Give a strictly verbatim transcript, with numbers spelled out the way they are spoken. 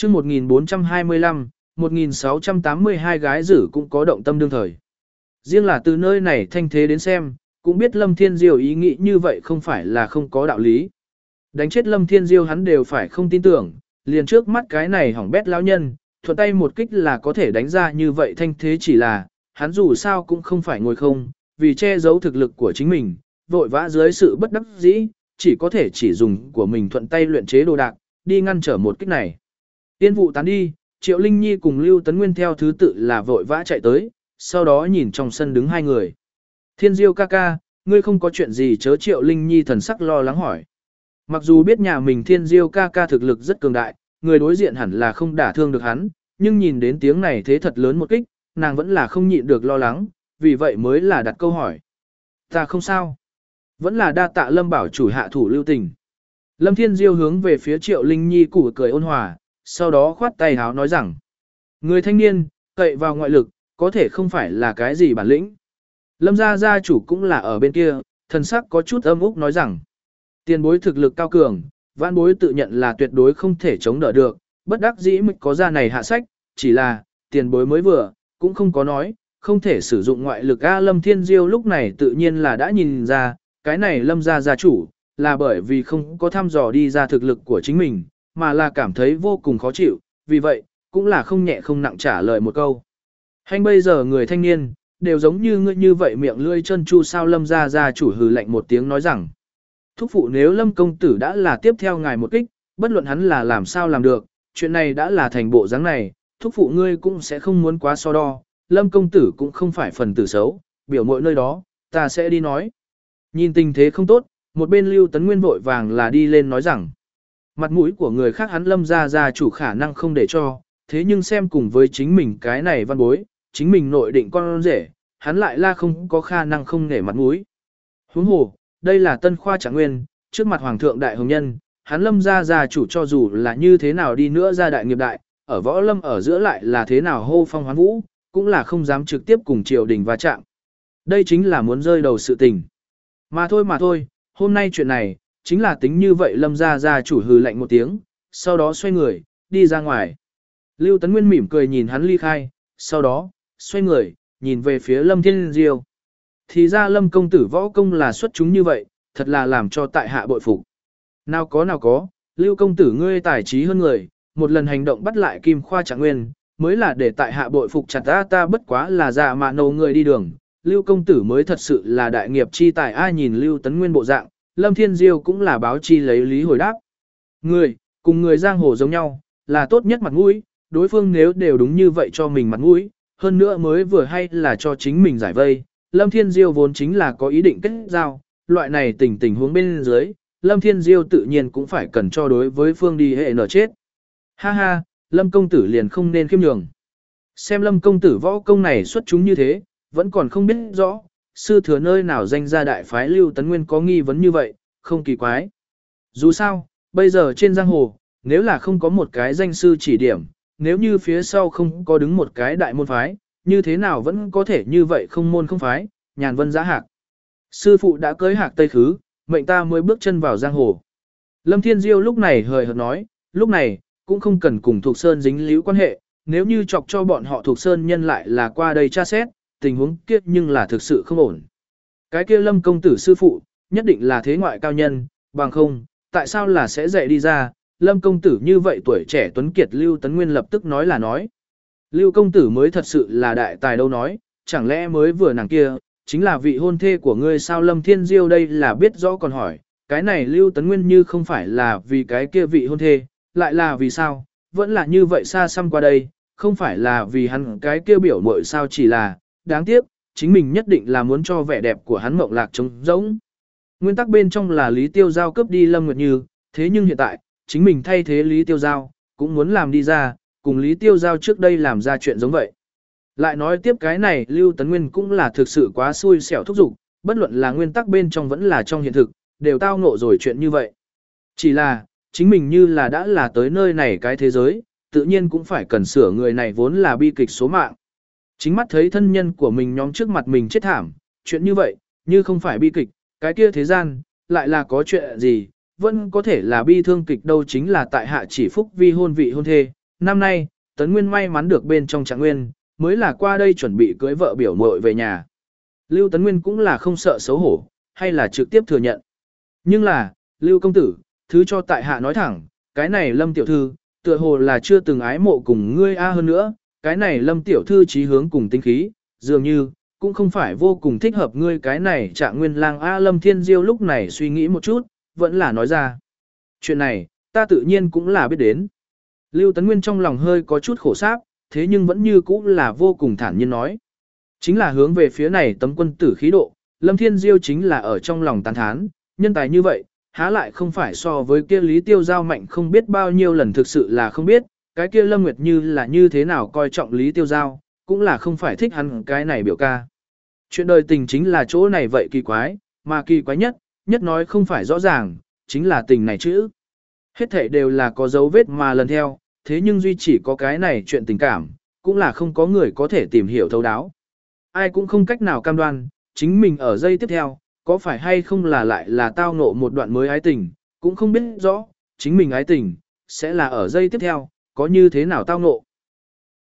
chương một nghìn bốn trăm hai mươi lăm, một nghìn sáu trăm tám mươi hai gái dữ cũng có động tâm đương thời. Riêng là từ nơi này thanh thế đến xem, cũng biết Lâm Thiên Diêu ý nghĩ như vậy không phải là không có đạo lý. Đánh chết Lâm Thiên Diêu hắn đều phải không tin tưởng, liền trước mắt cái này hỏng bét lão nhân, thuận tay một kích là có thể đánh ra như vậy thanh thế, chỉ là, hắn dù sao cũng không phải ngồi không, vì che giấu thực lực của chính mình, vội vã dưới sự bất đắc dĩ, chỉ có thể chỉ dùng của mình thuận tay luyện chế đồ đạc, đi ngăn trở một kích này. Tiên vụ tán đi, Triệu Linh Nhi cùng Lưu Tấn Nguyên theo thứ tự là vội vã chạy tới, sau đó nhìn trong sân đứng hai người. Thiên Diêu ca ca, ngươi không có chuyện gì chớ? Triệu Linh Nhi thần sắc lo lắng hỏi. Mặc dù biết nhà mình Thiên Diêu ca ca thực lực rất cường đại, người đối diện hẳn là không đả thương được hắn, nhưng nhìn đến tiếng này thế thật lớn một kích, nàng vẫn là không nhịn được lo lắng, vì vậy mới là đặt câu hỏi. Ta không sao. Vẫn là đa tạ Lâm bảo chủ hạ thủ lưu tình. Lâm Thiên Diêu hướng về phía Triệu Linh Nhi củ cười ôn hòa, sau đó khoát tay háo nói rằng, người thanh niên, cậy vào ngoại lực, có thể không phải là cái gì bản lĩnh. Lâm gia gia chủ cũng là ở bên kia, thần sắc có chút âm úc nói rằng, tiền bối thực lực cao cường, vãn bối tự nhận là tuyệt đối không thể chống đỡ được, bất đắc dĩ mới có ra này hạ sách, chỉ là, tiền bối mới vừa, cũng không có nói, không thể sử dụng ngoại lực. A Lâm Thiên Diêu lúc này tự nhiên là đã nhìn ra, cái này Lâm gia gia chủ, là bởi vì không có thăm dò đi ra thực lực của chính mình, mà là cảm thấy vô cùng khó chịu, vì vậy, cũng là không nhẹ không nặng trả lời một câu. Hành bây giờ người thanh niên, đều giống như ngươi như vậy miệng lưỡi chân chu sao? Lâm gia gia chủ hừ lạnh một tiếng nói rằng, thúc phụ nếu Lâm công tử đã là tiếp theo ngài một kích, bất luận hắn là làm sao làm được, chuyện này đã là thành bộ dáng này, thúc phụ ngươi cũng sẽ không muốn quá so đo, Lâm công tử cũng không phải phần tử xấu, biểu mỗi nơi đó, ta sẽ đi nói. Nhìn tình thế không tốt, một bên Lưu Tấn Nguyên vội vàng là đi lên nói rằng, mặt mũi của người khác hắn Lâm gia gia chủ khả năng không để cho, thế nhưng xem cùng với chính mình cái này văn bối, chính mình nội định con rể, hắn lại là không có khả năng không nể mặt mũi. Huống hồ, đây là Tân Khoa Trạng Nguyên, trước mặt Hoàng thượng đại hồng nhân, hắn Lâm gia gia chủ cho dù là như thế nào đi nữa gia đại nghiệp đại, ở võ lâm ở giữa lại là thế nào hô phong hoán vũ, cũng là không dám trực tiếp cùng triều đình va chạm. Đây chính là muốn rơi đầu sự tình. Mà thôi mà thôi, hôm nay chuyện này, chính là tính như vậy. Lâm gia gia chủ hừ lạnh một tiếng, sau đó xoay người, đi ra ngoài. Lưu Tấn Nguyên mỉm cười nhìn hắn ly khai, sau đó, xoay người, nhìn về phía Lâm Thiên Diêu. Thì ra Lâm công tử võ công là xuất chúng như vậy, thật là làm cho tại hạ bội phục. Nào có nào có, Lưu công tử ngươi tài trí hơn người, một lần hành động bắt lại Kim Khoa Trạng Nguyên, mới là để tại hạ bội phục chặt ta ta bất quá là già mà nầu người đi đường. Lưu công tử mới thật sự là đại nghiệp chi tài. Ai nhìn Lưu Tấn Nguyên bộ dạng, Lâm Thiên Diêu cũng là báo chi lấy lý hồi đáp. Người, cùng người giang hồ giống nhau, là tốt nhất mặt mũi, đối phương nếu đều đúng như vậy cho mình mặt mũi, hơn nữa mới vừa hay là cho chính mình giải vây. Lâm Thiên Diêu vốn chính là có ý định kết giao, loại này tình tình huống bên dưới, Lâm Thiên Diêu tự nhiên cũng phải cần cho đối với phương đi hệ nở chết. Ha ha, Lâm công tử liền không nên khiêm nhường. Xem Lâm công tử võ công này xuất chúng như thế, vẫn còn không biết rõ, sư thừa nơi nào danh gia đại phái Lưu Tấn Nguyên có nghi vấn như vậy, không kỳ quái. Dù sao, bây giờ trên giang hồ, nếu là không có một cái danh sư chỉ điểm, nếu như phía sau không có đứng một cái đại môn phái, như thế nào vẫn có thể như vậy không môn không phái, nhàn vân giá hạc. Sư phụ đã cưới hạc tây khứ, mệnh ta mới bước chân vào giang hồ. Lâm Thiên Diêu lúc này hời hợt nói, lúc này, cũng không cần cùng Thục Sơn dính líu quan hệ, nếu như chọc cho bọn họ Thục Sơn nhân lại là qua đây tra xét, tình huống kia nhưng là thực sự không ổn. Cái kia Lâm công tử sư phụ, nhất định là thế ngoại cao nhân, bằng không, tại sao là sẽ dạy đi ra, Lâm công tử như vậy tuổi trẻ tuấn kiệt. Lưu Tấn Nguyên lập tức nói là nói. Lưu công tử mới thật sự là đại tài đâu nói, chẳng lẽ mới vừa nàng kia, chính là vị hôn thê của ngươi sao? Lâm Thiên Diêu đây là biết rõ còn hỏi, cái này Lưu Tấn Nguyên như không phải là vì cái kia vị hôn thê, lại là vì sao, vẫn là như vậy xa xăm qua đây, không phải là vì hắn cái kia biểu muội sao? Chỉ là, đáng tiếc, chính mình nhất định là muốn cho vẻ đẹp của hắn mộng lạc trống rỗng. Nguyên tắc bên trong là Lý Tiêu Giao cướp đi Lâm Nguyệt Như, thế nhưng hiện tại, chính mình thay thế Lý Tiêu Giao, cũng muốn làm đi ra, cùng Lý Tiêu Giao trước đây làm ra chuyện giống vậy. Lại nói tiếp cái này Lưu Tấn Nguyên cũng là thực sự quá xui xẻo thúc giục, bất luận là nguyên tắc bên trong vẫn là trong hiện thực, đều tao ngộ rồi chuyện như vậy. Chỉ là, chính mình như là đã là tới nơi này cái thế giới, tự nhiên cũng phải cần sửa người này vốn là bi kịch số mạng. Chính mắt thấy thân nhân của mình nhóm trước mặt mình chết thảm, chuyện như vậy, như không phải bi kịch, cái kia thế gian, lại là có chuyện gì, vẫn có thể là bi thương kịch đâu. Chính là tại hạ chỉ phúc vi hôn vị hôn thê, Năm nay, Tấn Nguyên may mắn được bên trong Trạng Nguyên, mới là qua đây chuẩn bị cưới vợ biểu muội về nhà. Lưu Tấn Nguyên cũng là không sợ xấu hổ, hay là trực tiếp thừa nhận. Nhưng là, Lưu công tử, thứ cho tại hạ nói thẳng, cái này Lâm tiểu thư, tựa hồ là chưa từng ái mộ cùng ngươi a hơn nữa, cái này Lâm tiểu thư chí hướng cùng tinh khí, dường như cũng không phải vô cùng thích hợp ngươi cái này Trạng Nguyên lang a. Lâm Thiên Diêu lúc này suy nghĩ một chút, vẫn là nói ra. Chuyện này, ta tự nhiên cũng là biết đến. Lưu Tấn Nguyên trong lòng hơi có chút khổ sáp, thế nhưng vẫn như cũ là vô cùng thản nhiên nói. Chính là hướng về phía này tấm quân tử khí độ, Lâm Thiên Diêu chính là ở trong lòng tán thán, nhân tài như vậy, há lại không phải so với kia Lý Tiêu Giao mạnh không biết bao nhiêu lần, thực sự là không biết, cái kia Lâm Nguyệt Như là như thế nào coi trọng Lý Tiêu Giao, cũng là không phải thích hắn cái này biểu ca. Chuyện đời tình chính là chỗ này vậy kỳ quái, mà kỳ quái nhất, nhất nói không phải rõ ràng, chính là tình này chữ. Hết thể đều là có dấu vết mà lần theo, thế nhưng duy chỉ có cái này chuyện tình cảm, cũng là không có người có thể tìm hiểu thấu đáo. Ai cũng không cách nào cam đoan, chính mình ở giây tiếp theo, có phải hay không là lại là tao ngộ một đoạn mới ái tình, cũng không biết rõ, chính mình ái tình, sẽ là ở giây tiếp theo, có như thế nào tao ngộ.